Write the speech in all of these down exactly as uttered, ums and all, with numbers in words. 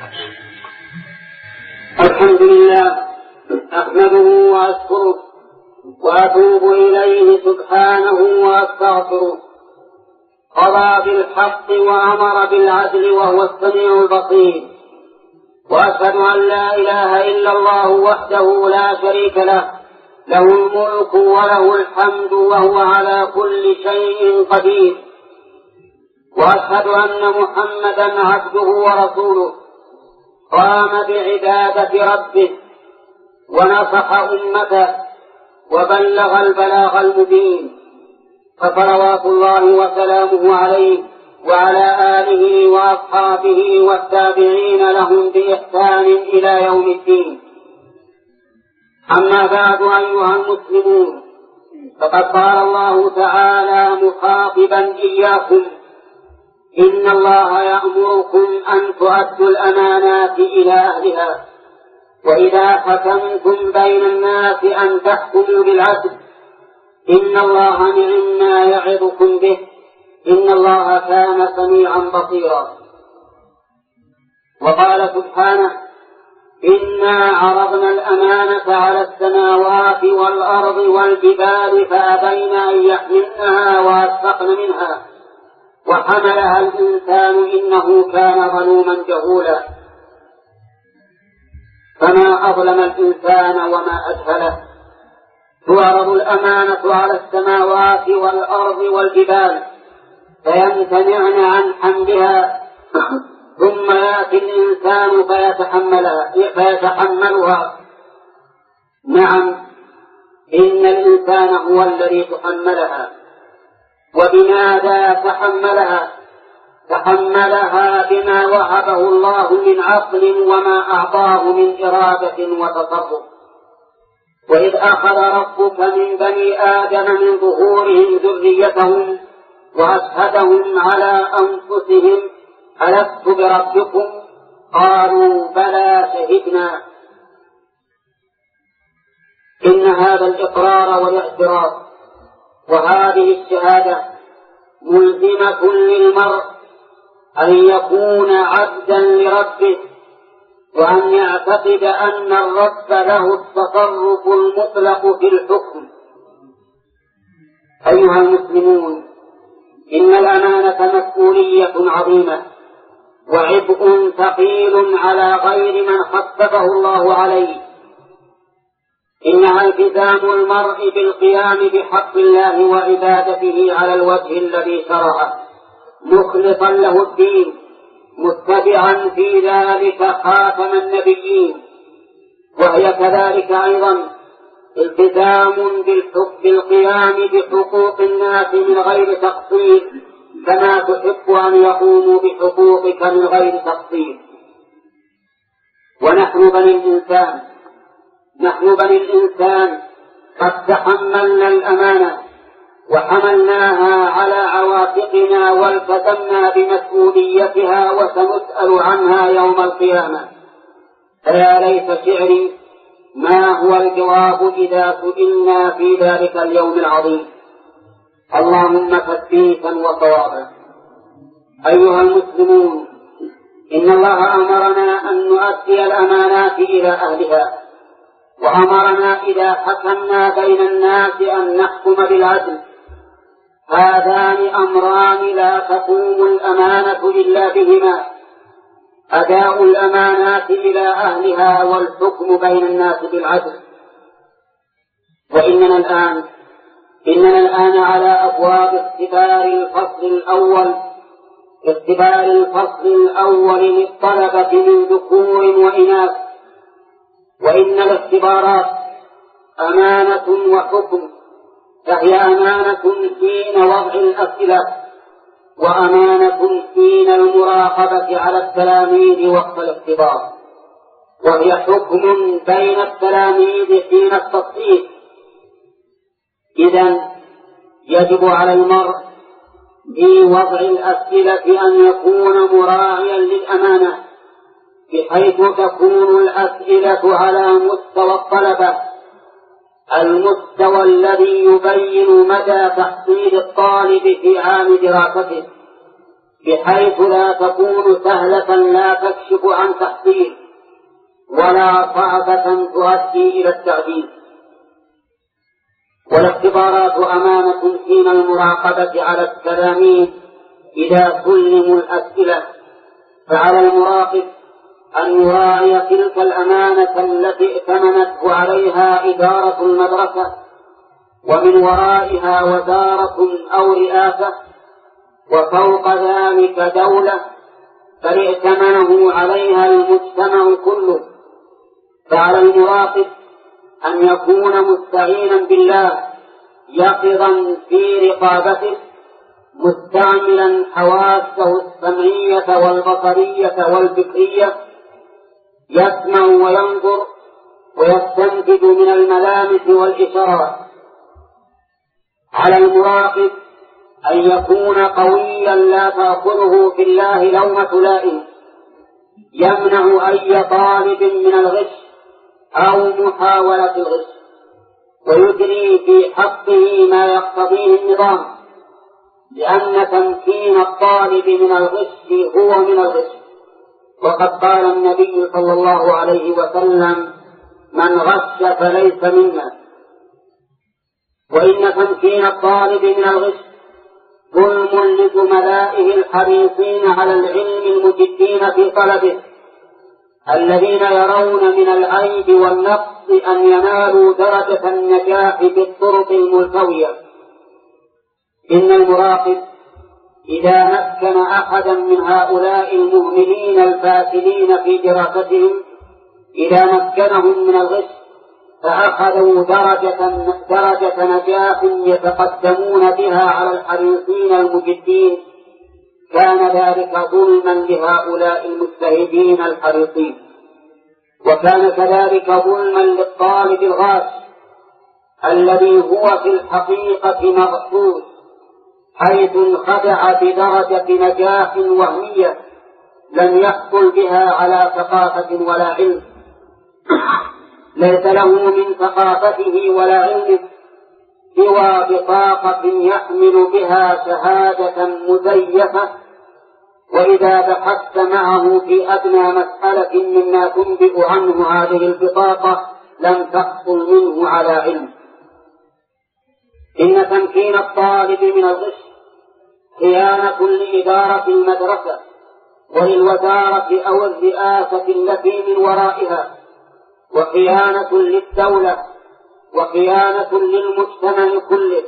الحمد لله أحمده وأشكره وأتوب إليه سبحانه وأستغفره. قضى بالحق وأمر بالعدل وهو السميع البصير، وأشهد أن لا إله إلا الله وحده لا شريك له، له الملك وله الحمد وهو على كل شيء قدير. وأشهد أن محمدا عبده ورسوله قام بعبادة ربه ونصح أمته وبلغ البلاغ المبين، فصلوات الله وسلامه عليه وعلى آله وأصحابه والتابعين لهم بإحسان إلى يوم الدين. أما بعد أيها المسلمون، فقد قال الله تعالى مخاطبا إياكم: إن الله يأمركم أن تؤدوا الأمانات إلى أهلها، وإذا حكمتم بين الناس أن تحكموا بالعدل، إن الله نعما يعظكم به، إن الله كان سميعا بصيرا. وقال سبحانه: إنا عرضنا الأمانة على السماوات والأرض والجبال فأبين أن يحملنها وأشفقن منها وحملها الإنسان إنه كان ظلوما جهولا. فما أظلم الإنسان وما أجهله. تعرض الأمانة على السماوات والأرض والجبال فيمتنعن عن حملها، ثم يأتي الإنسان فيتحملها فيتحملها. نعم، إن الإنسان هو الذي تحملها. وبماذا تحملها؟ تحملها بما وهبه الله من عقل وما أعطاه من إرادة وتصرف. وإذ أخذ ربك من بني آدم من ظهورهم ذريتهم وأشهدهم على أنفسهم ألست بربكم؟ قالوا بلى شهدنا. إن هذا الإقرار والاعتراف وهذه الشهادة ملزمة للمرء أن يكون عبدا لربه، وأن يعتقد أن الرب له التصرف المطلق في الحكم. أيها المسلمون، إن الأمانة مسؤولية عظيمة وعبء ثقيل على غير من خففه الله عليه. إنها التزام المرء بالقيام بحق الله وعبادته على الوجه الذي شرعه، مخلصا له الدين، متبعا في ذلك خاتم النبيين. وهي كذلك أيضا التزام بالقيام بحقوق الناس من غير تقصير، كما تحب أن يقوموا بحقوقك من غير تقصير. ونحن بني الإنسان نحن بني الإنسان قد تحملنا الأمانة وحملناها على عواتقنا والتزمنا بمسؤوليتها، وسنسأل عنها يوم القيامة. فيا ليت شعري ما هو الجواب إذا سئلنا في ذلك اليوم العظيم. اللهم تثبيتا وصوابا. أيها المسلمون، إن الله أمرنا أن نؤدي الأمانات إلى أهلها، وأمرنا إذا حكمنا بين الناس أن نحكم بالعدل. هذان أمران لا تقوم الأمانة إلا بهما: أداء الأمانات إلى أهلها والحكم بين الناس بالعدل. وإننا الآن إننا الآن على أبواب اختبار الفصل الأول اختبار الفصل الأول للطلبة من ذكور وإناث. وإن الاختبارات أمانة وحكم، فهي أمانة حين وضع الأسئلة، وأمانة حين المراقبة على التلاميذ وقت الاختبار، وهي حكم بين التلاميذ حين التصحيح. إذن يجب على المرء في وضع الأسئلة أن يكون مراعيا للأمانة، بحيث تكون الأسئلة على مستوى الطلبة، المستوى الذي يبين مدى تحصيل الطالب في عام دراسته، بحيث لا تكون سهلة لا تكشف عن تحصيل ولا صعبة تؤدي إلى التعجيز. والاختبارات أمانة حين المراقبة على التلاميذ إذا سلموا الأسئلة، فعلى المراقب أن يراعي تلك الأمانة التي ائتمنته عليها إدارة المدرسة ومن ورائها وزارة أو رئاسة وفوق ذلك دولة، بل ائتمنه عليها المجتمع كله. فعلى المراقب أن يكون مستعينا بالله يقظا في رقابته، مستعملا حواسه السمعية والبصرية والفكرية، يسمع وينظر ويستنتج من الملامس والإشارات. على المراقب أن يكون قويا لا تأخذه في الله لومة لائم، يمنع أي طالب من الغش أو محاولة الغش، ويجري في حقه ما يقتضيه النظام، لأن تمكين الطالب من الغش هو من الغش. وقد قال النبي صلى الله عليه وسلم: من غش فليس منا. وإن تمكين الطالب من الغش ظلم لزملائه الحريصين على العلم المجدين في طلبه، الذين يرون من العيب والنقص أن ينالوا درجة النجاح بالطرق الملتوية. إن المراقب إذا مكن أحدا من هؤلاء المهملين الفاسدين في دراستهم، إذا مكنهم من الغش فأخذوا درجة, درجة نجاح يتقدمون بها على الحريصين المجدين، كان ذلك ظلما لهؤلاء المجتهدين الحريصين، وكان كذلك ظلما للطالب الغاش الذي هو في الحقيقة مغشوش، حيث انخدع بدرجة نجاح وهمية لم يحصل بها على ثقافة ولا علم، ليس له من ثقافته ولا علمه سوى بطاقة يحمل بها شهادة مزيفة، وإذا بحثت معه في أدنى مسألة مما تنبئ عنه هذه البطاقة لم تحصل منه على علم. إن تمكين الطالب من الغش خيانة لإدارة المدرسة وللوزارة أو الرئاسة التي من ورائها، وخيانة للدولة، وخيانة للمجتمع كله.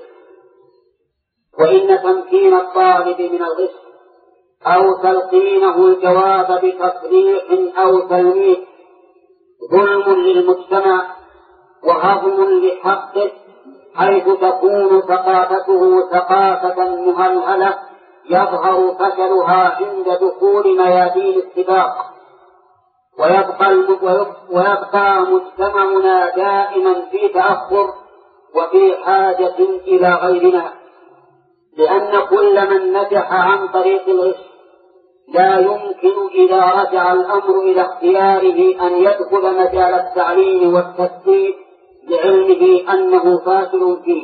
وإن تمكين الطالب من الغش أو تلقينه الجواب بتصريح أو تلميح ظلم للمجتمع وهضم لحقه، حيث تكون ثقافته ثقافة مهلهلة يظهر فشلها عند دخول ميادين السباق، ويبقى, ويبقى مجتمعنا دائما في تأخر وفي حاجة إلى غيرنا، لأن كل من نجح عن طريق الغش لا يمكن إذا رجع الأمر إلى اختياره أن يدخل مجال التعليم والتثبيت لعلمه أنه فاشل فيه.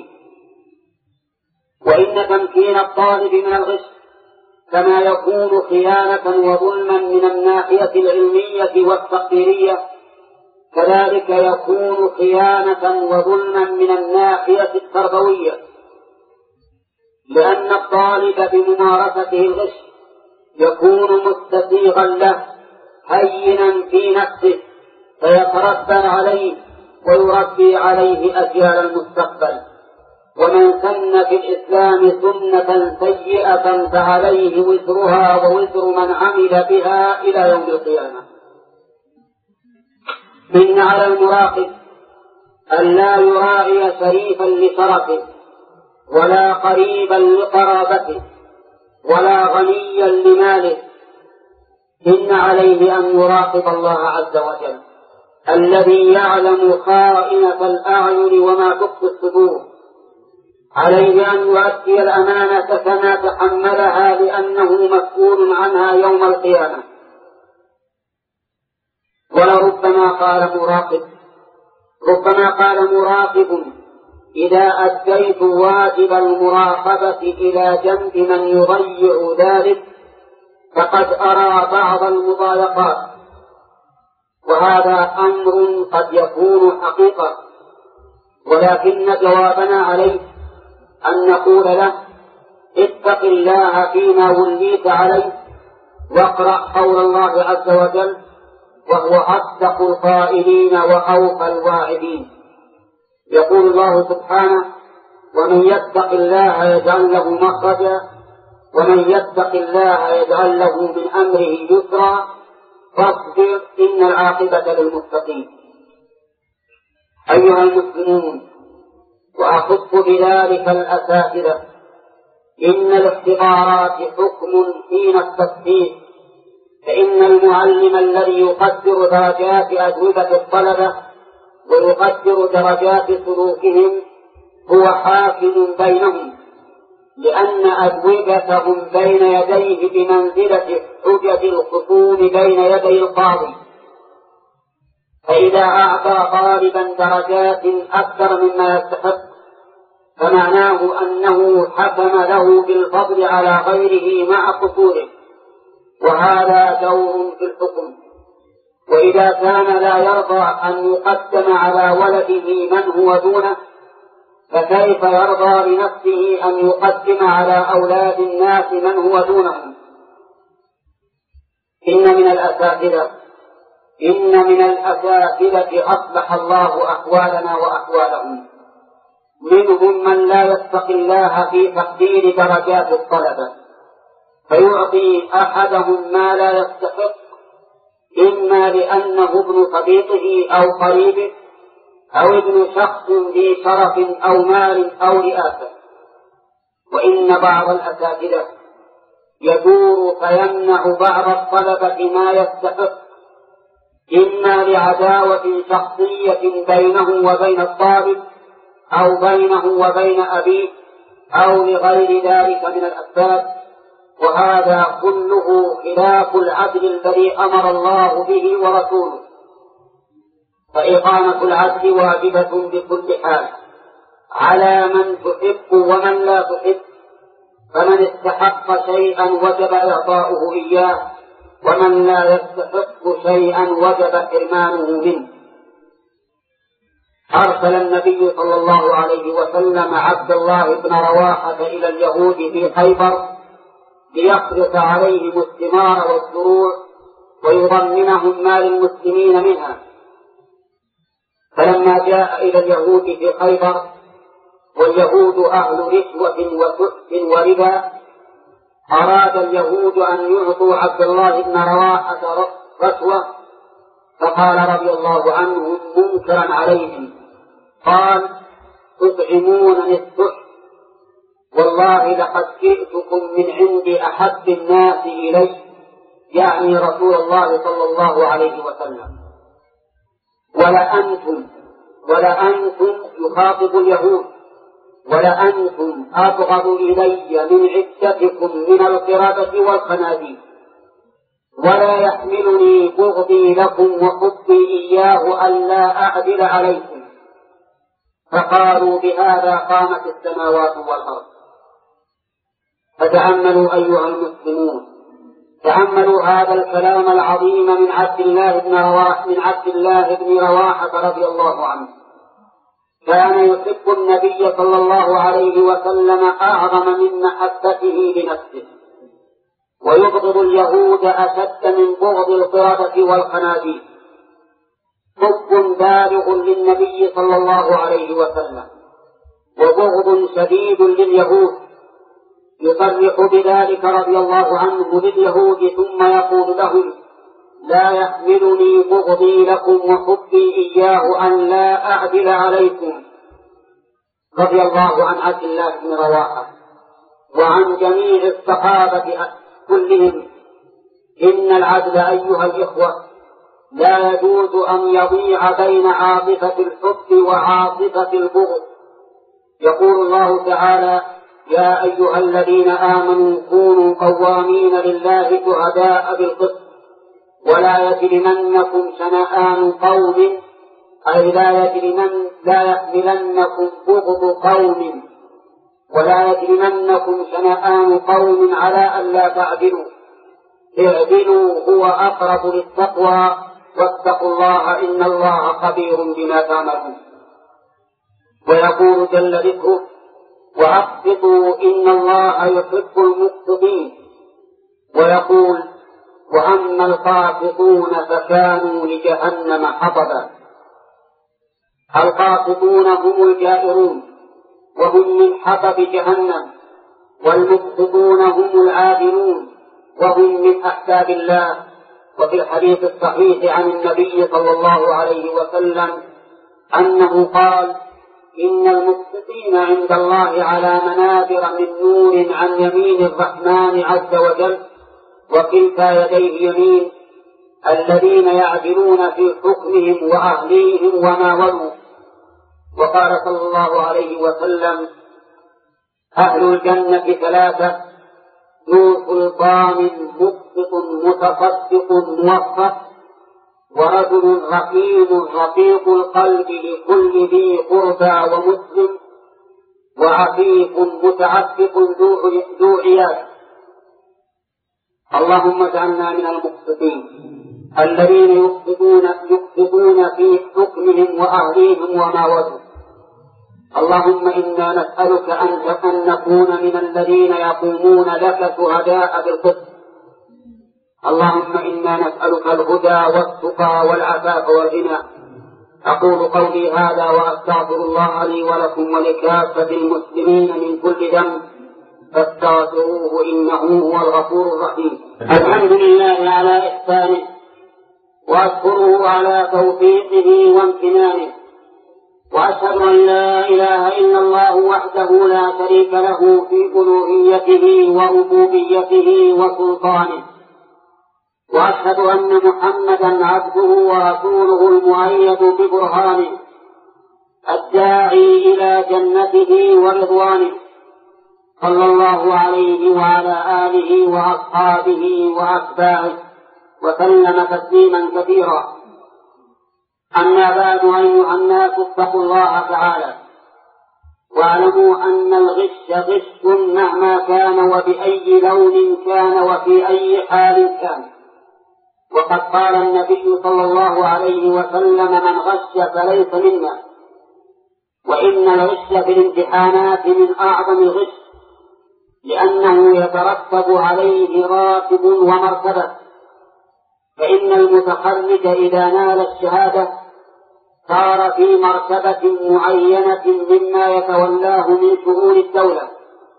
وإن تمكين الطالب من الغش كما يكون خيانة وظلما من الناحية العلمية والتقديرية، كذلك يكون خيانة وظلما من الناحية التربوية، لأن الطالب بممارسته الغش يكون مستسيغا له هينا في نفسه، فيتربى عليه ويربي عليه أجيال المستقبل. ومن سن في الإسلام سنة سيئة فعليه وزرها ووزر من عمل بها إلى يوم القيامة. إن على المراقب أن لا يراعي شريفا لشرفه ولا قريبا لقرابته ولا غنيا لماله، إن عليه أن يراقب الله عز وجل الذي يعلم خائنة الأعين وما تخفي الصدور. عليه أن يؤدي الأمانة كما تحملها لأنه مسؤول عنها يوم القيامة. ولربما قال مراقب ربما قال مراقب إذا أديت واجب المراقبة إلى جنب من يضيع ذلك فقد أرى بعض المضايقات، وهذا أمر قد يكون حقيقة، ولكن جوابنا عليه أن نقول له: اتق الله فيما وليت عليه، واقرأ قول الله عز وجل: وهو أصدق القائلين وأوفى الواعدين. يقول الله سبحانه: ومن يتق الله يجعل له مخرجا ومن يتق الله يجعل له من أمره يسرا فاصبر إن العاقبة للمتقين. أيها المسلمون، وأخص بذلك الأساتذة، إن الاختبارات حكم حين التصحيح، فإن المعلم الذي يقدر درجات أجوبة الطلبة ويقدر درجات سلوكهم هو حاكم بينهم، لأن أجوبتهم بين يديه بمنزلة حجج الخصوم بين يدي القاضي، فإذا أعطى طالبا درجات أكثر مما يستحق فمعناه أنه حكم له بالفضل على غيره مع قصوره، وهذا دور في الحكم. وإذا كان لا يرضى أن يقدم على ولده من هو دونه، فكيف يرضى لنفسه أن يقدم على أولاد الناس من هو دونهم؟ إن من الأساتذة إن من الأساتذة أصلح الله أحوالنا وأحوالهم، منهم من لا يتقي الله في تقدير درجات الطلبة، فيعطي أحدهم ما لا يستحق، إما لأنه ابن صديقه أو قريبه أو ابن شخص ذي شرف أو مال أو رئاسة. وإن بعض الأساتذة يدور فيمنع بعض الطلبة ما يستحق، إما لعداوة شخصية بينه وبين الطالب أو بينه وبين أبيه أو لغير ذلك من الأسباب، وهذا كله خلاف العدل الذي أمر الله به ورسوله. فإقامة العدل واجبة بكل حال على من تحب ومن لا تحب، فمن استحق شيئا وجب إعطاؤه إياه، ومن لا يستحق شيئا وجب حرمانه منه. أرسل النبي صلى الله عليه وسلم عبد الله بن رواحة إلى اليهود في خيبر ليخلص عليهم الثمار والزروع ويضمنهم ما للمسلمين منها. فلما جاء إلى اليهود في خيبر، واليهود أهل رشوة وسحت وربا، أراد اليهود أن يعطوا عبد الله بن رواحة رشوة، فقال رضي الله عنهم منكرا عليهم، قال: تطعمونني السحت، والله لقد جئتكم من عند أحب الناس إلي، يعني رسول الله صلى الله عليه وسلم، ولأنتم ولأنتم يخاطب اليهود ولأنتم أبغض إلي من عدتكم من القردة والخنازير، ولا يحملني بغضي لكم وحبي إياه ألا أعدل عليكم. فقالوا: بهذا قامت السماوات والأرض. فتأملوا أيها المسلمون، تأملوا هذا الكلام العظيم من عبد الله بن رواحة من عبد الله بن رواحة رضي الله عنه. كان يحب النبي صلى الله عليه وسلم أعظم من محبته لنفسه، ويبغض اليهود أشد من بغض القردة والخنازير. حب بالغ للنبي صلى الله عليه وسلم وبغض شديد لليهود. يصرح بذلك رضي الله عنه لليهود ثم يقول لهم: لا يحملني بغضي لكم وحبي إياه أن لا أعدل عليكم. رضي الله عن عبد الله بن رواحة وعن جميع الصحابة كلهم. إن العدل أيها الإخوة لا يجوز أن يضيع بين عاطفة الحب وعاطفة البغض. يقول الله تعالى: يا أيها الذين آمنوا كونوا قوامين لله شهداء بالقسط ولا يجرمنكم شنآن قوم، أي لا يجرمن لا يحملنكم بغض قوم ولا يجرمنكم شنآن قوم على ألا تعدلوا اعدلوا هو أقرب للتقوى واتقوا الله إن الله خبير بما تعملون. ويقول جل ذكره وأقسطوا إن الله يحب المقسطين. ويقول وأما القاسطون فكانوا لجهنم حطبا. القاسطون هم الجائرون وهم من حطب جهنم، والمقسطون هم العادلون وهم من أحباب الله. وفي الحديث الصحيح عن النبي صلى الله عليه وسلم أنه قال إن المقسطين عند الله على منابر من نور عن يمين الرحمن عز وجل وكلتا يديه يمين، الذين يعدلون في حكمهم وأهليهم وما ولوا. وقال صلى الله عليه وسلم أهل الجنة ثلاثة: ذو سلطان مقسط متصدق موفق، ورجل رحيم رقيق القلب لكل ذي قربى ومسلم، وعفيف متعفف ذو عياد. اللهم اجعلنا من المقسطين الذين يقسطون يقسطون في حكمهم وأهليهم وما وزنوا. اللهم إنا نسألك أن نكون من الذين يقومون لك شهداء بالقسط. اللهم إنا نسألك الهدى والتقى والعفاف والغنى. أقول قولي هذا وأستغفر الله لي ولكم ولكافة المسلمين من كل ذنب فاستغفروه إنه هو الغفور الرحيم. الحمد لله على إحسانه وأشكره على توفيقه وامتنانه، وأشهد أن لا إله إلا الله وحده لا شريك له في ألوهيته وربوبيته وسلطانه، وأشهد أن محمدا عبده ورسوله المؤيد ببرهانه الداعي إلى جنته ورضوانه، صلى الله عليه وعلى آله وأصحابه وأتباعه وسلم تسليما كثيرا. أما بعد أيها الناس اتقوا الله تعالى واعلموا أن الغش غش مهما كان وبأي لون كان وفي أي حال كان. وقد قال النبي صلى الله عليه وسلم من غش فليس منا. وإن الغش في الامتحانات من أعظم الغش لأنه يترتب عليه راتب ومرتبة، فإن المتخرج إذا نال الشهادة صار في مرتبة معينة مما يتولاه من شؤون الدولة،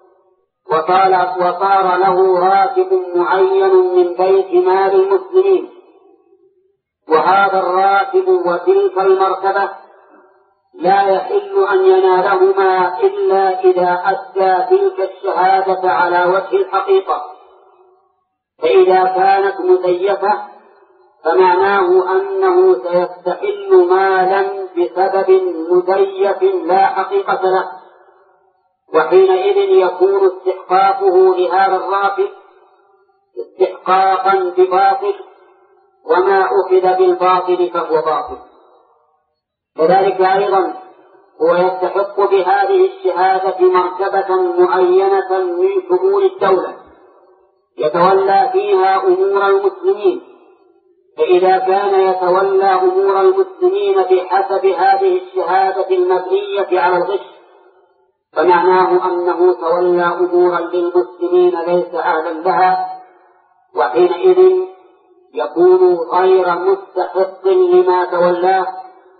وصار له راتب معين من بيت مال المسلمين، وهذا الراتب وتلك المرتبة لا يحل أن ينالهما إلا إذا أدى تلك الشهادة على وجه الحقيقة. فإذا كانت مزيفة فمعناه أنه سيستحل مالا بسبب مزيف لا حقيقة له، وحينئذ يكون استحقاقه لهذا الراتب استحقاقا بباطل، وما أخذ بالباطل فهو باطل. كذلك أيضا هو يستحق بهذه الشهادة مرتبة معينة من شؤون الدولة يتولى فيها أمور المسلمين، فإذا كان يتولى أمور المسلمين بحسب هذه الشهادة المبنية على الغش فمعناه أنه تولى أمورا للمسلمين ليس أهلا لها، وحينئذ يكون غير مستحق لما تولاه،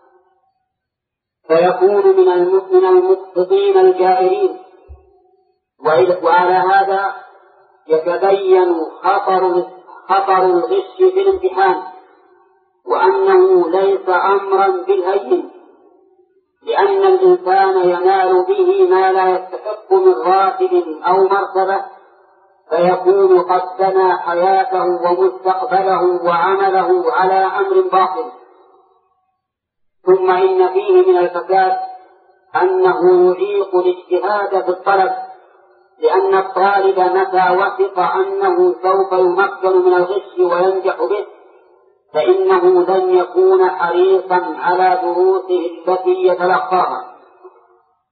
فيكون من المقسطين الجائرين. وعلى هذا يتبين خطر خطر الغش في الامتحان، وأنه ليس أمرا بالهين، لأن الإنسان ينال به ما لا يستحق من راتب أو مرتبة، فيكون قد بنى حياته ومستقبله وعمله على أمر باطل. ثم إن فيه من الفساد أنه يعيق الاجتهاد في الطلب، لأن الطالب متى وثق أنه سوف يمكن من الغش وينجح به فإنه لن يكون حريصا على دروسه التي يتلقاها.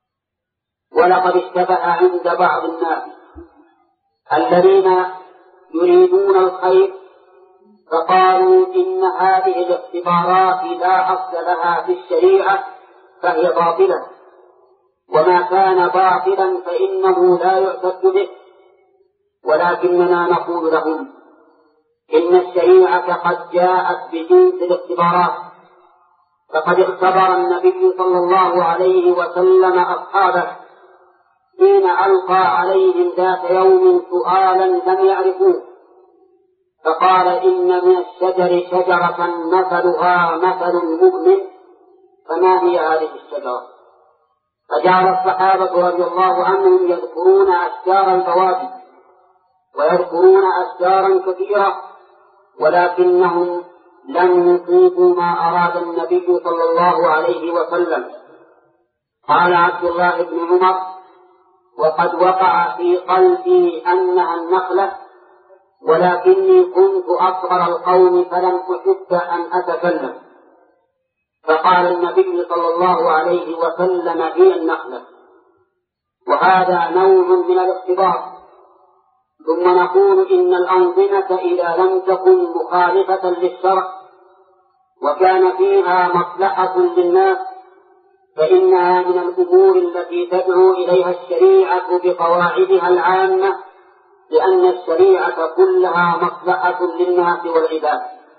ولقد اشتبه عند بعض الناس الذين يريدون الخير، فقالوا إن هذه الاختبارات لا أصل لها في الشريعة فهي باطلة، وما كان باطلا فإنه لا يعتد به. ولكننا نقول لهم إن الشريعة قد جاءت بجنس الاختبارات، فقد اختبر النبي صلى الله عليه وسلم أصحابه حين ألقى عليهم ذات يوم سؤالا لم يعرفوه، فقال إن من الشجر شجرة مثلها مثل المؤمن، فما هي هذه الشجرة؟ فجعل الصحابة رضي الله عنهم يذكرون أشجار البوادي ويذكرون أشجارا كثيرة، ولكنهم لم يصيبوا ما أراد النبي صلى الله عليه وسلم. قال عبد الله بن عمر: وقد وقع في قلبي أنها النخلة، ولكني كنت أصغر القوم فلم أحب أن أتكلم. فقال النبي صلى الله عليه وسلم: هي النخلة. وهذا نوع من الاختبار. ثم نقول إن الأنظمة إذا لم تكن مخالفة للشرع وكان فيها مصلحة للناس فإنها من الأمور التي تدعو إليها الشريعة بقواعدها العامة، لأن الشريعة كلها مصلحة للناس والعباد.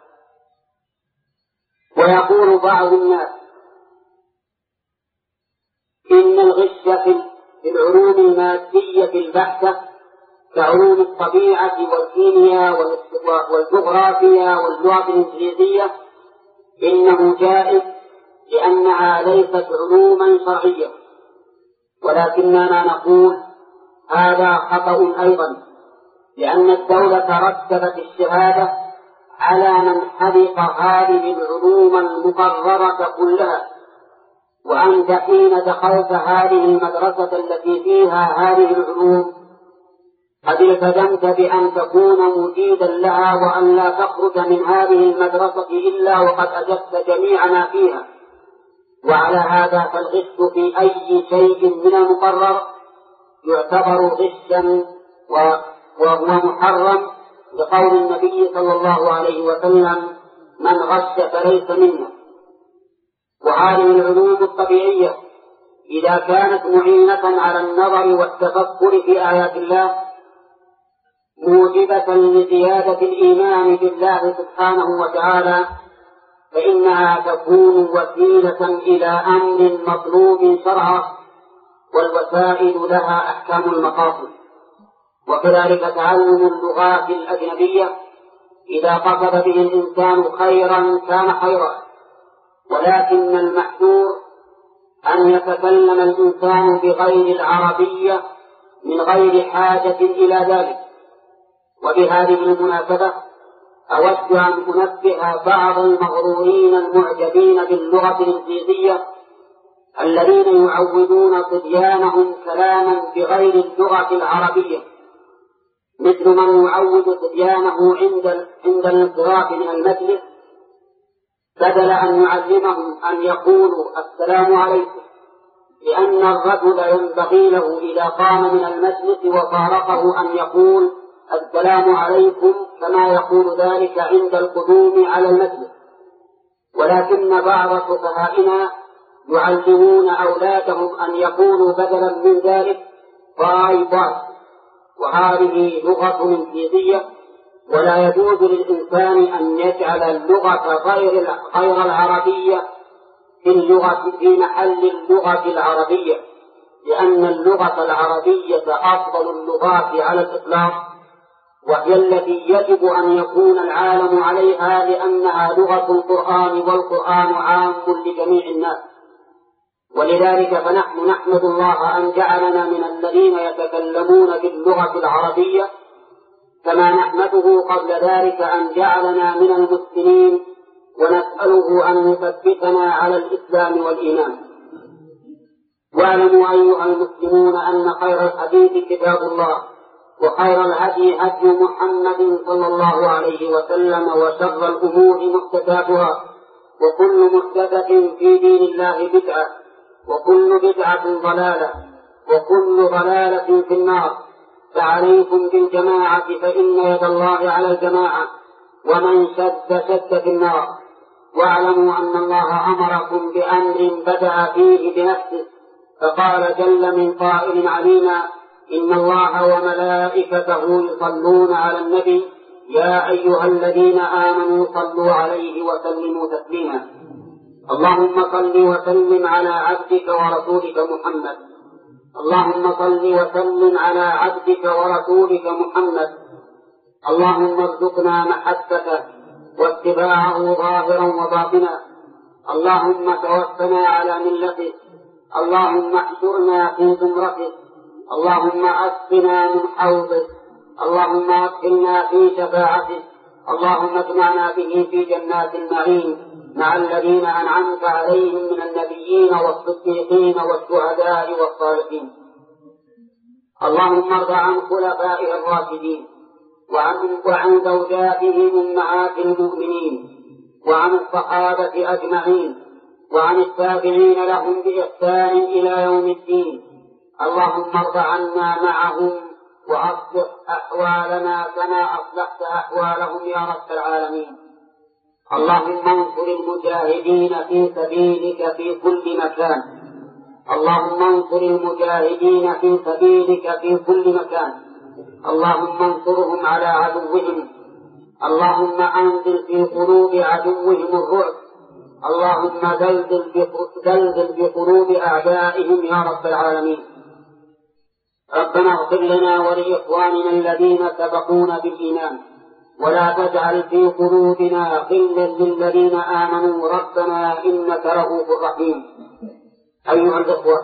ويقول بعض الناس إن الغش في العلوم المادية البحتة كعلوم الطبيعة والكيمياء والجغرافيا واللغة الإنجليزية إنه جائز لأنها ليست علوما شرعية، ولكننا نقول هذا خطأ أيضا، لأن الدولة رتبت الشهادة على من حذق هذه العلوم المقررة كلها، وأنت حين دخلت هذه المدرسة التي فيها هذه العلوم قد التزمت بأن تكون مجيدا لها وأن لا تخرج من هذه المدرسة إلا وقد أجبت جميع ما فيها. وعلى هذا فالغش في أي شيء من المقرر يعتبر غشا وهو محرم، لقول النبي صلى الله عليه وسلم: من غش فليس منا. وهذه العلوم الطبيعية إذا كانت معينة على النظر والتفكر في آيات الله موجبة لزيادة الإيمان بالله سبحانه وتعالى فإنها تكون وسيلة إلى أمر مطلوب شرعا، والوسائل لها أحكام المقاصد. وكذلك تعلم اللغات الأجنبية إذا قصد به الإنسان خيرا كان خيرا، ولكن المحذور أن يتكلم الإنسان بغير العربية من غير حاجة إلى ذلك. وبهذه المناسبة أود أن أنبه بعض المغرورين المعجبين باللغة الإنجليزية الذين يعودون صبيانهم كلاما بغير اللغة العربية، مثل من يعود صبيانه عند عند الانصراف من المجلس بدل أن يعلمهم أن يقولوا السلام عليكم، لأن الرجل ينبغي له إذا قام من المجلس وفارقه أن يقول السلام عليكم كما يقول ذلك عند القدوم على المجلس. ولكن بعض فقهائنا يعلمون أولادهم أن يقولوا بدلا من ذلك باي باي، وهذه لغة إنجليزية، ولا يجوز للإنسان أن يجعل اللغة غير غير العربية في اللغة في محل اللغة العربية، لأن اللغة العربية أفضل اللغات على الإطلاق، وهي التي يجب أن يكون العالم عليها، لأنها لغة القرآن، والقرآن عام لجميع الناس. ولذلك فنحن نحمد الله أن جعلنا من الذين يتكلمون باللغة العربية، كما نحمده قبل ذلك أن جعلنا من المسلمين، ونسأله أن يثبتنا على الإسلام والإيمان. واعلموا أيها المسلمون أن خير الحديث كتاب الله، وخير الهدي هدي محمد صلى الله عليه وسلم، وشر الأمور محدثاتها، وكل محدثة في دين الله بدعة، وكل بدعة ضلالة، وكل ضلالة في النار. فعليكم بالجماعة فإن يد الله على الجماعة ومن شد شد في النار. واعلموا أن الله أمركم بأمر بدأ فيه بنفسه فقال جل من قائل علينا إن الله وملائكته يصلون على النبي يا أيها الذين آمنوا صلوا عليه وسلموا تسليما. اللهم صل وسلم على عبدك ورسولك محمد. اللهم صل وسلم على عبدك ورسولك محمد. اللهم ارزقنا محبته واتباعه ظاهرا وباطنا. اللهم توفنا على ملته. اللهم احشرنا في زمرته. اللهم اسقنا من حوضه. اللهم ادخلنا في شفاعته. اللهم اجمعنا به في جنات النعيم مع الذين أنعمت عليهم من النبيين والصديقين والشهداء والصالحين. اللهم ارض عن خلفائه الراشدين وعن, وعن زوجاته أمهات المؤمنين وعن الصحابة أجمعين وعن التابعين لهم بإحسان إلى يوم الدين. اللهم ارض عنا معهم وأصلح أحوالنا كما أصلحت أحوالهم يا رب العالمين. اللهم انصر المجاهدين في سبيلك في كل مكان. اللهم انصر المجاهدين في سبيلك في كل مكان. اللهم انصرهم على عدوهم. اللهم أنزل في قلوب عدوهم الرعب. اللهم زلزل بقلوب أعدائهم يا رب العالمين. ربنا اغفر لنا ولإخواننا الذين سبقونا بالإيمان ولا تجعل في قلوبنا غلا للذين آمنوا ربنا إنك رؤوف رحيم. أيها الأخوة،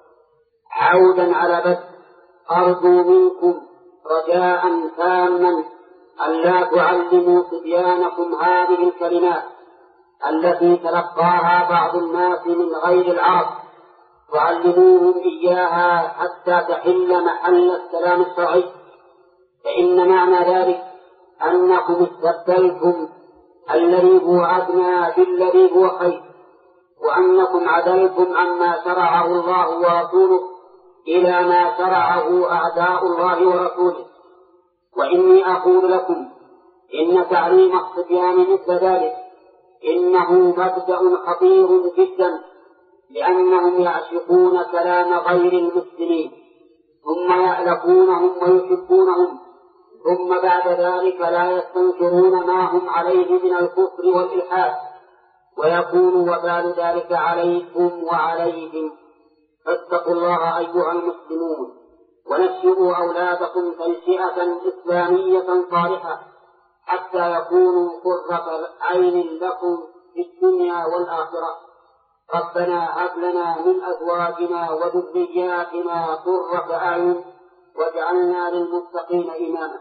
عودا على بدء أرجو منكم رجاء تاما ألا تعلموا صبيانكم هذه الكلمات التي تلقاها بعض الناس من غير العرب، تعلموهم إياها حتى تحل محل السلام الشرعي، فإن معنى ذلك أنكم استبدلتم الذي هو أدنى بالذي هو خير، وأنكم عدلتم عما شرعه الله ورسوله إلى ما شرعه أعداء الله ورسوله. وإني أقول لكم إن تعليم الصبيان مثل ذلك إنه مبدأ خطير جدا، لأنهم يعشقون كلام غير المسلمين ثم يألفونهم ويحبونهم، ثم بعد ذلك لا يستنكرون ما هم عليه من الكفر والإلحاد، ويكون وبال ذلك عليكم وعليهم. فاتقوا الله أيها المسلمون ونشئوا أولادكم تنشئة إسلامية صالحة حتى يكونوا قرة عين لكم في الدنيا والآخرة. ربنا هب لنا من أزواجنا وذرياتنا قرة أعين واجعلنا للمتقين إماما.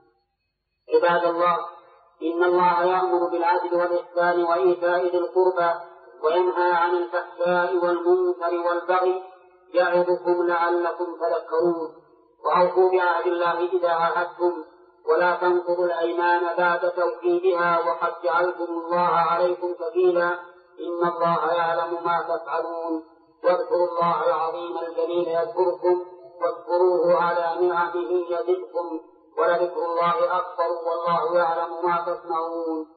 عباد الله، إن الله يأمر بالعدل والإحسان وإيتاء ذي القربى وينهى عن الفحشاء والمنكر والبغي يعظكم لعلكم تذكرون. وأوفوا بعهد الله إذا عاهدتم ولا تنقضوا الأيمان بعد توكيدها وقد جعلتم الله عليكم كفيلا إن الله يعلم ما تفعلون. واذكروا الله العظيم الجليل يذكركم واذكروه على نعمه يزدكم ولذكر الله أكبر والله يعلم ما تصنعون.